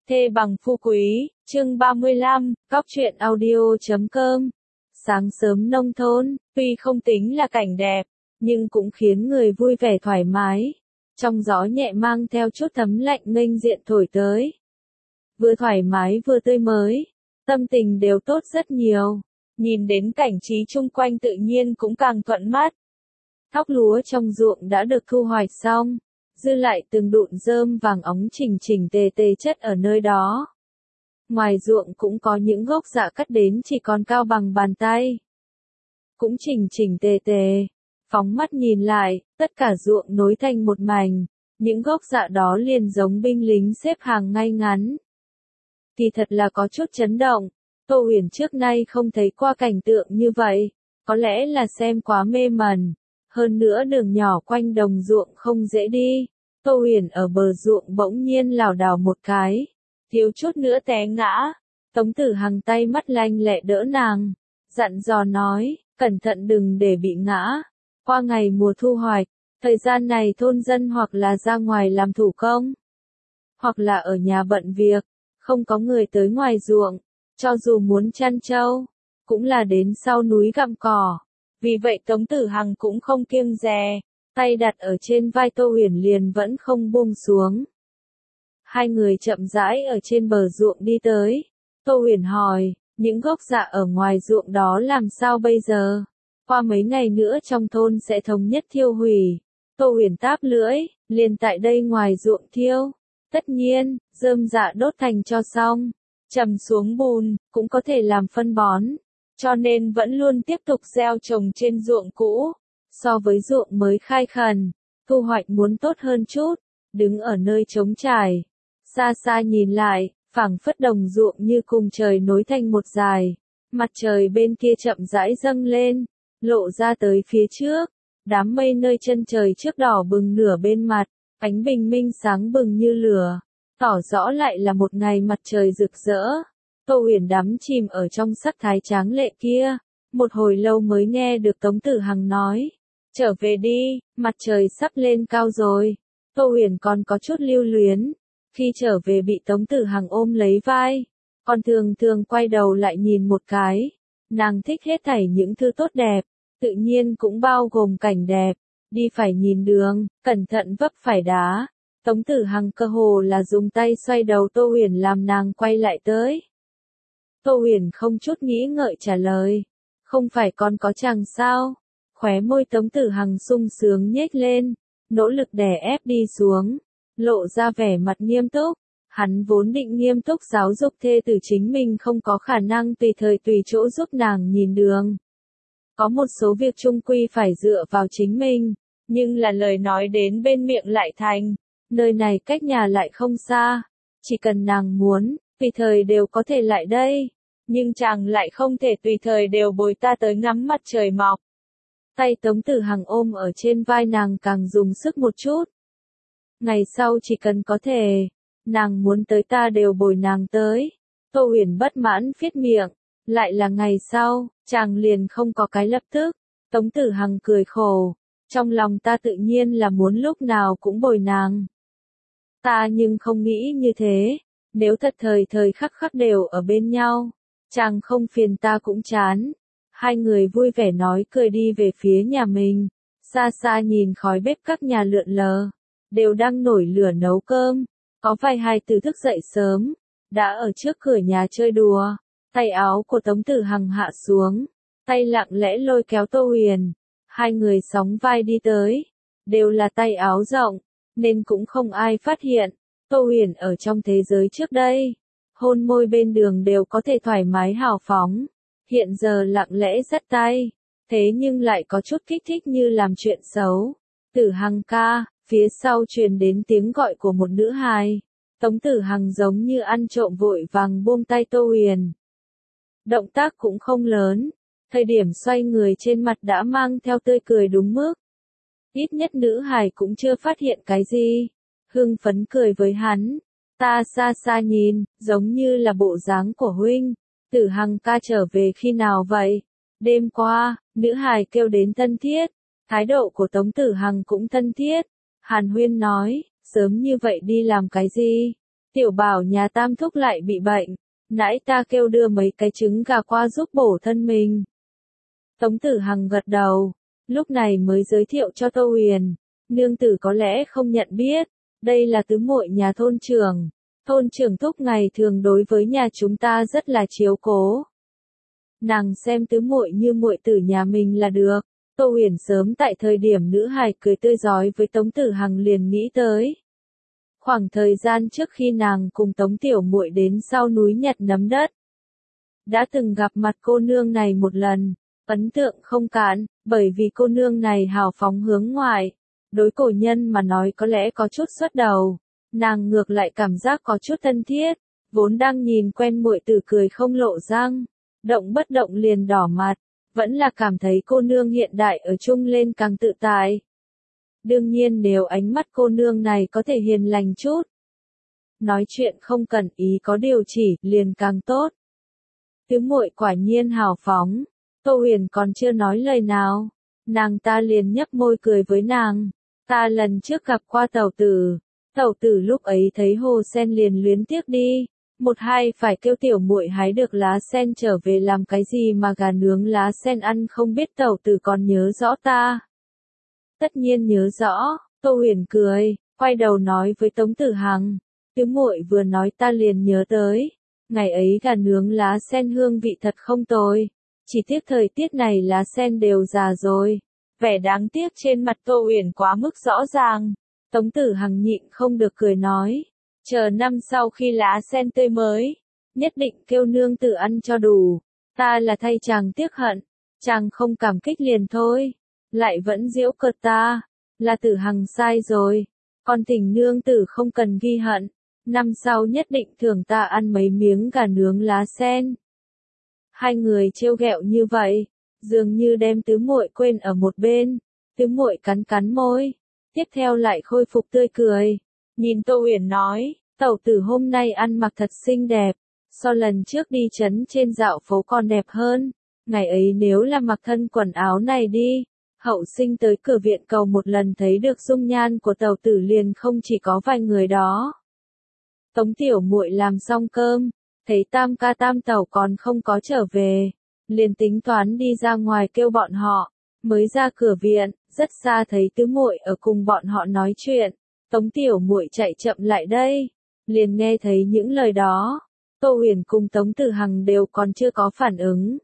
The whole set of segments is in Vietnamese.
Thê bằng phu quý, chương 35, Cóc truyện audio.com. Sáng sớm nông thôn, tuy không tính là cảnh đẹp, nhưng cũng khiến người vui vẻ thoải mái. Trong gió nhẹ mang theo chút thấm lạnh nghênh diện thổi tới. Vừa thoải mái vừa tươi mới, tâm tình đều tốt rất nhiều. Nhìn đến cảnh trí chung quanh tự nhiên cũng càng thuận mắt. Thóc lúa trong ruộng đã được thu hoạch xong, dư lại từng đụn rơm vàng óng chỉnh chỉnh tề tề chất ở nơi đó. Ngoài ruộng cũng có những gốc dạ cắt đến chỉ còn cao bằng bàn tay. Cũng chỉnh chỉnh tề tề, phóng mắt nhìn lại, tất cả ruộng nối thành một mảnh, những gốc dạ đó liền giống binh lính xếp hàng ngay ngắn. Kỳ thật là có chút chấn động, Tô Huyền trước nay không thấy qua cảnh tượng như vậy, có lẽ là xem quá mê mẩn. Hơn nữa đường nhỏ quanh đồng ruộng không dễ đi, Tô Huyền ở bờ ruộng bỗng nhiên lảo đảo một cái, thiếu chút nữa té ngã. Tống Tử Hằng tay mắt lanh lẹ đỡ nàng, dặn dò nói, cẩn thận đừng để bị ngã. Qua ngày mùa thu hoạch, thời gian này thôn dân hoặc là ra ngoài làm thủ công, hoặc là ở nhà bận việc, không có người tới ngoài ruộng, cho dù muốn chăn trâu, cũng là đến sau núi gặm cỏ. Vì vậy Tống Tử Hằng cũng không kiêng dè, tay đặt ở trên vai Tô Huyền liền vẫn không buông xuống. Hai người chậm rãi ở trên bờ ruộng đi tới. Tô Huyền hỏi, những gốc dạ ở ngoài ruộng đó làm sao bây giờ? Qua mấy ngày nữa trong thôn sẽ thống nhất thiêu hủy. Tô Huyền táp lưỡi, liền tại đây ngoài ruộng thiêu. Tất nhiên, rơm dạ đốt thành tro xong, trầm xuống bùn, cũng có thể làm phân bón. Cho nên vẫn luôn tiếp tục gieo trồng trên ruộng cũ. So với ruộng mới khai khẩn, thu hoạch muốn tốt hơn chút. Đứng ở nơi trống trải, xa xa nhìn lại, phảng phất đồng ruộng như cùng trời nối thành một dài. Mặt trời bên kia chậm rãi dâng lên, lộ ra tới phía trước. Đám mây nơi chân trời trước đỏ bừng nửa bên mặt, ánh bình minh sáng bừng như lửa, tỏ rõ lại là một ngày mặt trời rực rỡ. Tô Huyền đắm chìm ở trong sắc thái tráng lệ kia, một hồi lâu mới nghe được Tống Tử Hằng nói, trở về đi, mặt trời sắp lên cao rồi. Tô Huyền còn có chút lưu luyến, khi trở về bị Tống Tử Hằng ôm lấy vai, còn thường thường quay đầu lại nhìn một cái. Nàng thích hết thảy những thứ tốt đẹp, tự nhiên cũng bao gồm cảnh đẹp. Đi phải nhìn đường, cẩn thận vấp phải đá. Tống Tử Hằng cơ hồ là dùng tay xoay đầu Tô Huyền làm nàng quay lại tới. Tô Huyền không chút nghĩ ngợi trả lời, không phải còn có chàng sao? Khóe môi Tống Tử Hằng sung sướng nhếch lên, nỗ lực đè ép đi xuống, lộ ra vẻ mặt nghiêm túc. Hắn vốn định nghiêm túc giáo dục thê tử chính mình không có khả năng tùy thời tùy chỗ giúp nàng nhìn đường. Có một số việc chung quy phải dựa vào chính mình, nhưng là lời nói đến bên miệng lại thành, nơi này cách nhà lại không xa, chỉ cần nàng muốn, tùy thời đều có thể lại đây. Nhưng chàng lại không thể tùy thời đều bồi ta tới ngắm mặt trời mọc. Tay Tống Tử Hằng ôm ở trên vai nàng càng dùng sức một chút. Ngày sau chỉ cần có thể, nàng muốn tới ta đều bồi nàng tới. Tô Huyền bất mãn phiết miệng, lại là ngày sau, chàng liền không có cái lập tức. Tống Tử Hằng cười khổ, trong lòng ta tự nhiên là muốn lúc nào cũng bồi nàng. Ta nhưng không nghĩ như thế, nếu thật thời thời khắc khắc đều ở bên nhau, chàng không phiền ta cũng chán. Hai người vui vẻ nói cười đi về phía nhà mình, xa xa nhìn khói bếp các nhà lượn lờ, đều đang nổi lửa nấu cơm. Có vài hài tử thức dậy sớm, đã ở trước cửa nhà chơi đùa. Tay áo của Tống Tử Hằng hạ xuống, tay lặng lẽ lôi kéo Tô Huyền. Hai người sóng vai đi tới, đều là tay áo rộng, nên cũng không ai phát hiện. Tô Huyền ở trong thế giới trước đây, hôn môi bên đường đều có thể thoải mái hào phóng, hiện giờ lặng lẽ dắt tay, thế nhưng lại có chút kích thích như làm chuyện xấu. Tử Hằng ca, phía sau truyền đến tiếng gọi của một nữ hài. Tống Tử Hằng giống như ăn trộm vội vàng buông tay Tô Huyền. Động tác cũng không lớn, thời điểm xoay người trên mặt đã mang theo tươi cười đúng mức. Ít nhất nữ hài cũng chưa phát hiện cái gì, hưng phấn cười với hắn. Ta xa xa nhìn, giống như là bộ dáng của huynh. Tử Hằng ca trở về khi nào vậy? Đêm qua, nữ hài kêu đến thân thiết, thái độ của Tống Tử Hằng cũng thân thiết. Hàn Huyên nói, sớm như vậy đi làm cái gì? Tiểu Bảo nhà Tam thúc lại bị bệnh, nãy ta kêu đưa mấy cái trứng gà qua giúp bổ thân mình. Tống Tử Hằng gật đầu, lúc này mới giới thiệu cho Tô Huyền, nương tử có lẽ không nhận biết, đây là tứ muội nhà thôn trưởng. Thôn trưởng thúc ngày thường đối với nhà chúng ta rất là chiếu cố. Nàng xem tứ muội như muội tử nhà mình là được. Tô Huyền sớm tại thời điểm nữ hài cười tươi rói với Tống Tử Hằng liền nghĩ tới. Khoảng thời gian trước khi nàng cùng Tống Tiểu Muội đến sau núi nhặt nấm đất, đã từng gặp mặt cô nương này một lần, ấn tượng không cạn, bởi vì cô nương này hào phóng hướng ngoại, đối cổ nhân mà nói có lẽ có chút xuất đầu, nàng ngược lại cảm giác có chút thân thiết, vốn đang nhìn quen muội tử cười không lộ răng, động bất động liền đỏ mặt, vẫn là cảm thấy cô nương hiện đại ở chung lên càng tự tại. Đương nhiên nếu ánh mắt cô nương này có thể hiền lành chút, nói chuyện không cần ý có điều chỉ, liền càng tốt. Tứ muội quả nhiên hào phóng, Tô Huyền còn chưa nói lời nào, nàng ta liền nhấp môi cười với nàng, ta lần trước gặp qua tẩu tử lúc ấy thấy hồ sen liền luyến tiếc đi, một hai phải kêu tiểu muội hái được lá sen trở về làm cái gì mà gà nướng lá sen ăn không biết tẩu tử còn nhớ rõ ta. Tất nhiên nhớ rõ, Tô Huyền cười, quay đầu nói với Tống Tử Hằng, tứ muội vừa nói ta liền nhớ tới, ngày ấy gà nướng lá sen hương vị thật không tồi, chỉ tiếc thời tiết này lá sen đều già rồi, vẻ đáng tiếc trên mặt Tô Huyền quá mức rõ ràng. Tống Tử Hằng nhịn không được cười nói, chờ năm sau khi lá sen tươi mới, nhất định kêu nương tử ăn cho đủ, ta là thay chàng tiếc hận, chàng không cảm kích liền thôi, lại vẫn giễu cợt ta, là Tử Hằng sai rồi, còn thỉnh nương tử không cần ghi hận, năm sau nhất định thưởng ta ăn mấy miếng gà nướng lá sen. Hai người trêu ghẹo như vậy, dường như đem tứ muội quên ở một bên, tứ muội cắn cắn môi, tiếp theo lại khôi phục tươi cười, nhìn Tô Huyền nói, tẩu tử hôm nay ăn mặc thật xinh đẹp, so lần trước đi trấn trên dạo phố còn đẹp hơn, ngày ấy nếu là mặc thân quần áo này đi, hậu sinh tới cửa viện cầu một lần thấy được dung nhan của tẩu tử liền không chỉ có vài người đó. Tống Tiểu Muội làm xong cơm, thấy tam ca tam tẩu còn không có trở về, liền tính toán đi ra ngoài kêu bọn họ, mới ra cửa viện, rất xa thấy tứ muội ở cùng bọn họ nói chuyện, Tống Tiểu Muội chạy chậm lại đây, liền nghe thấy những lời đó, Tô Huyền cùng Tống Tử Hằng đều còn chưa có phản ứng.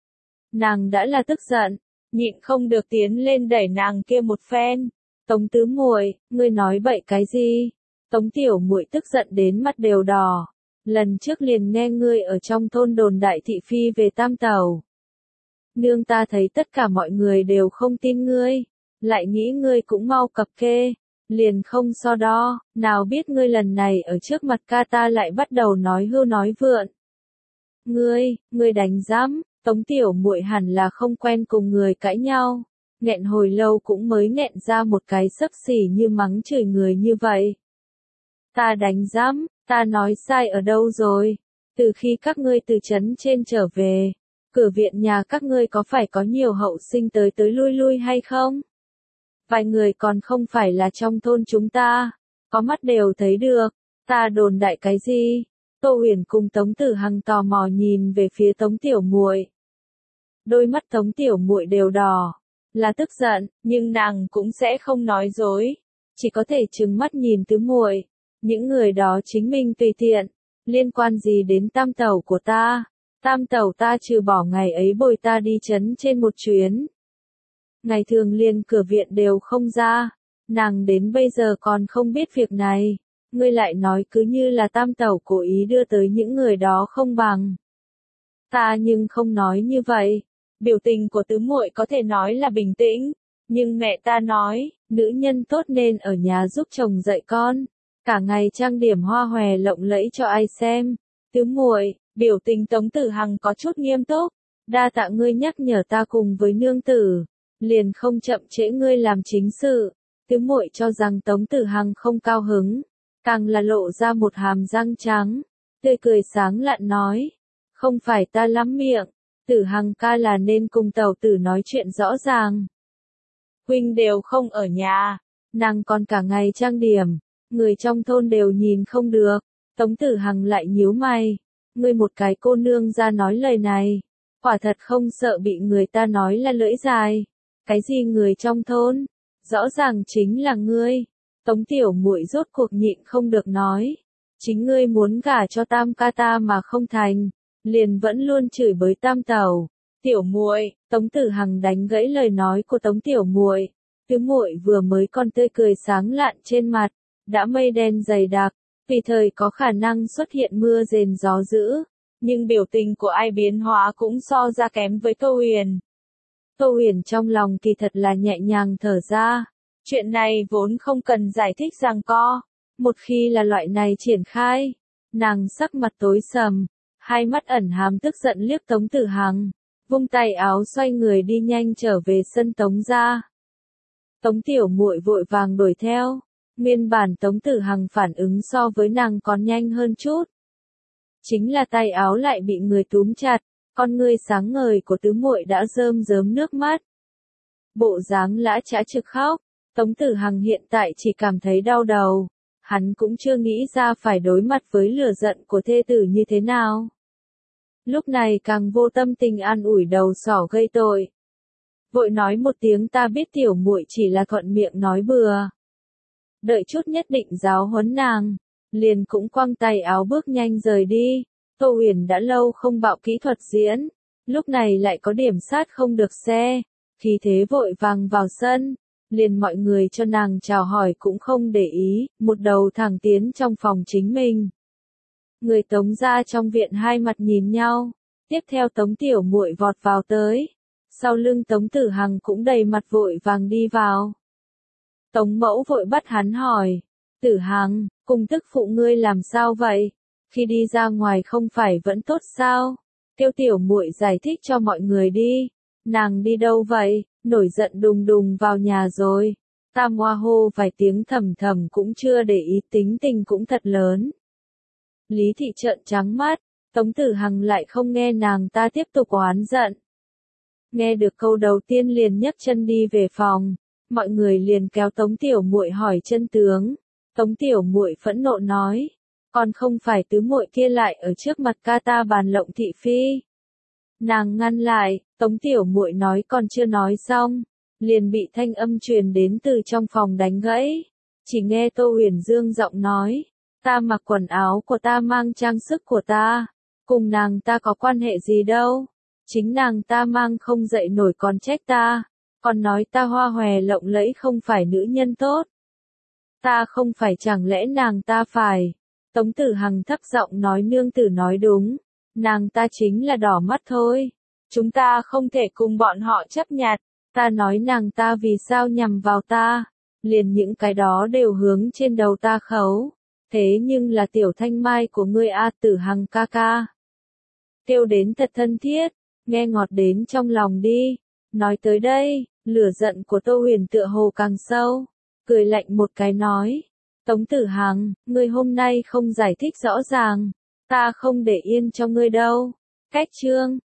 Nàng đã là tức giận, nhịn không được tiến lên đẩy nàng kia một phen, Tống tứ muội, ngươi nói bậy cái gì? Tống Tiểu Muội tức giận đến mắt đều đỏ, lần trước liền nghe ngươi ở trong thôn đồn đại thị phi về tam tẩu. Nương ta thấy tất cả mọi người đều không tin ngươi, lại nghĩ ngươi cũng mau cập kê, liền không so đo, nào biết ngươi lần này ở trước mặt ca ta lại bắt đầu nói hưu nói vượn. Ngươi đánh giám, Tống Tiểu Muội hẳn là không quen cùng người cãi nhau, nghẹn hồi lâu cũng mới nghẹn ra một cái xấp xỉ như mắng chửi người như vậy. Ta đánh giám, ta nói sai ở đâu rồi? Từ khi các ngươi từ trấn trên trở về, cửa viện nhà các ngươi có phải có nhiều hậu sinh tới tới lui lui hay không? Vài người còn không phải là trong thôn chúng ta, có mắt đều thấy được, ta đồn đại cái gì? Tô Huyền cùng Tống Tử Hằng tò mò nhìn về phía Tống Tiểu Muội. Đôi mắt Tống Tiểu Muội đều đỏ, là tức giận, nhưng nàng cũng sẽ không nói dối, chỉ có thể trừng mắt nhìn tứ muội. Những người đó chính mình tùy tiện, liên quan gì đến tam tẩu của ta? Tam tẩu ta trừ bỏ ngày ấy bồi ta đi trấn trên một chuyến. Ngày thường liền cửa viện đều không ra, nàng đến bây giờ còn không biết việc này, ngươi lại nói cứ như là tam tẩu cố ý đưa tới những người đó không bằng. Ta nhưng không nói như vậy, biểu tình của tứ muội có thể nói là bình tĩnh, nhưng mẹ ta nói, nữ nhân tốt nên ở nhà giúp chồng dạy con. Cả ngày trang điểm hoa hòe lộng lẫy cho ai xem. Tứ muội, biểu tình Tống Tử Hằng có chút nghiêm túc, đa tạ ngươi nhắc nhở ta cùng với nương tử, liền không chậm trễ ngươi làm chính sự. Tứ muội cho rằng Tống Tử Hằng không cao hứng, càng là lộ ra một hàm răng trắng, tươi cười sáng lạn nói, không phải ta lắm miệng, Tử Hằng ca là nên cùng tẩu tử nói chuyện rõ ràng. Huynh đều không ở nhà, nàng còn cả ngày trang điểm. Người trong thôn đều nhìn không được, Tống Tử Hằng lại nhíu mày. Ngươi một cái cô nương ra nói lời này. Quả thật không sợ bị người ta nói là lưỡi dài. Cái gì người trong thôn? Rõ ràng chính là ngươi. Tống tiểu muội rốt cuộc nhịn không được nói. Chính ngươi muốn gả cho Tam ca ta mà không thành. Liền vẫn luôn chửi bới Tam tẩu. Tiểu muội, Tống Tử Hằng đánh gãy lời nói của Tống tiểu muội. Tứ muội vừa mới còn tươi cười sáng lạn trên mặt, đã mây đen dày đặc, tùy thời có khả năng xuất hiện mưa rền gió dữ, nhưng biểu tình của ai biến hóa cũng so ra kém với Tô Huyền. Tô Huyền trong lòng kỳ thật là nhẹ nhàng thở ra, chuyện này vốn không cần giải thích giằng co, một khi là loại này triển khai, nàng sắc mặt tối sầm, hai mắt ẩn hàm tức giận liếc Tống Tử Hằng, vung tay áo xoay người đi nhanh trở về sân Tống gia. Tống tiểu muội vội vàng đuổi theo, nguyên bản Tống Tử Hằng phản ứng so với nàng còn nhanh hơn chút. Chính là tay áo lại bị người túm chặt, con ngươi sáng ngời của tứ muội đã rơm rớm nước mắt. Bộ dáng lã chã trực khóc, Tống Tử Hằng hiện tại chỉ cảm thấy đau đầu, hắn cũng chưa nghĩ ra phải đối mặt với lửa giận của thê tử như thế nào. Lúc này càng vô tâm tình an ủi đầu sỏ gây tội. Vội nói một tiếng ta biết tiểu muội chỉ là thuận miệng nói bừa. Đợi chút nhất định giáo huấn nàng, liền cũng quăng tay áo bước nhanh rời đi. Tô Huyền đã lâu không bạo kỹ thuật diễn, lúc này lại có điểm sát không được xe, khí thế vội vàng vào sân, liền mọi người cho nàng chào hỏi cũng không để ý, một đầu thẳng tiến trong phòng chính mình. Người Tống gia trong viện hai mặt nhìn nhau, tiếp theo Tống tiểu muội vọt vào tới. Sau lưng Tống Tử Hằng cũng đầy mặt vội vàng đi vào. Tống mẫu vội bắt hắn hỏi, Tử Hằng, cùng tức phụ ngươi làm sao vậy? Khi đi ra ngoài không phải vẫn tốt sao? Tiêu tiểu muội giải thích cho mọi người đi. Nàng đi đâu vậy? Nổi giận đùng đùng vào nhà rồi. Tam Hoa hô vài tiếng thầm thầm cũng chưa để ý, tính tình cũng thật lớn. Lý thị trợn trắng mắt, Tống Tử Hằng lại không nghe nàng ta tiếp tục oán giận. Nghe được câu đầu tiên liền nhấc chân đi về phòng, mọi người liền kéo Tống tiểu muội hỏi chân tướng. Tống tiểu muội phẫn nộ nói, còn không phải tứ muội kia lại ở trước mặt ca ta bàn lộng thị phi. Nàng ngăn lại, Tống tiểu muội nói còn chưa nói xong, liền bị thanh âm truyền đến từ trong phòng đánh gãy. Chỉ nghe Tô Huyền dương giọng nói, ta mặc quần áo của ta mang trang sức của ta, cùng nàng ta có quan hệ gì đâu. Chính nàng ta mang không dậy nổi còn trách ta, còn nói ta hoa hòe lộng lẫy không phải nữ nhân tốt. Ta không phải chẳng lẽ nàng ta phải. Tống Tử Hằng thấp giọng nói nương tử nói đúng, nàng ta chính là đỏ mắt thôi. Chúng ta không thể cùng bọn họ chấp nhặt, ta nói nàng ta vì sao nhằm vào ta, liền những cái đó đều hướng trên đầu ta khấu. Thế nhưng là tiểu thanh mai của ngươi A Tử Hằng ca ca. Kêu đến thật thân thiết. Nghe ngọt đến trong lòng đi. Nói tới đây, lửa giận của Tô Huyền tựa hồ càng sâu, cười lạnh một cái nói, Tống Tử Hằng, ngươi hôm nay không giải thích rõ ràng, ta không để yên cho ngươi đâu. Cách chương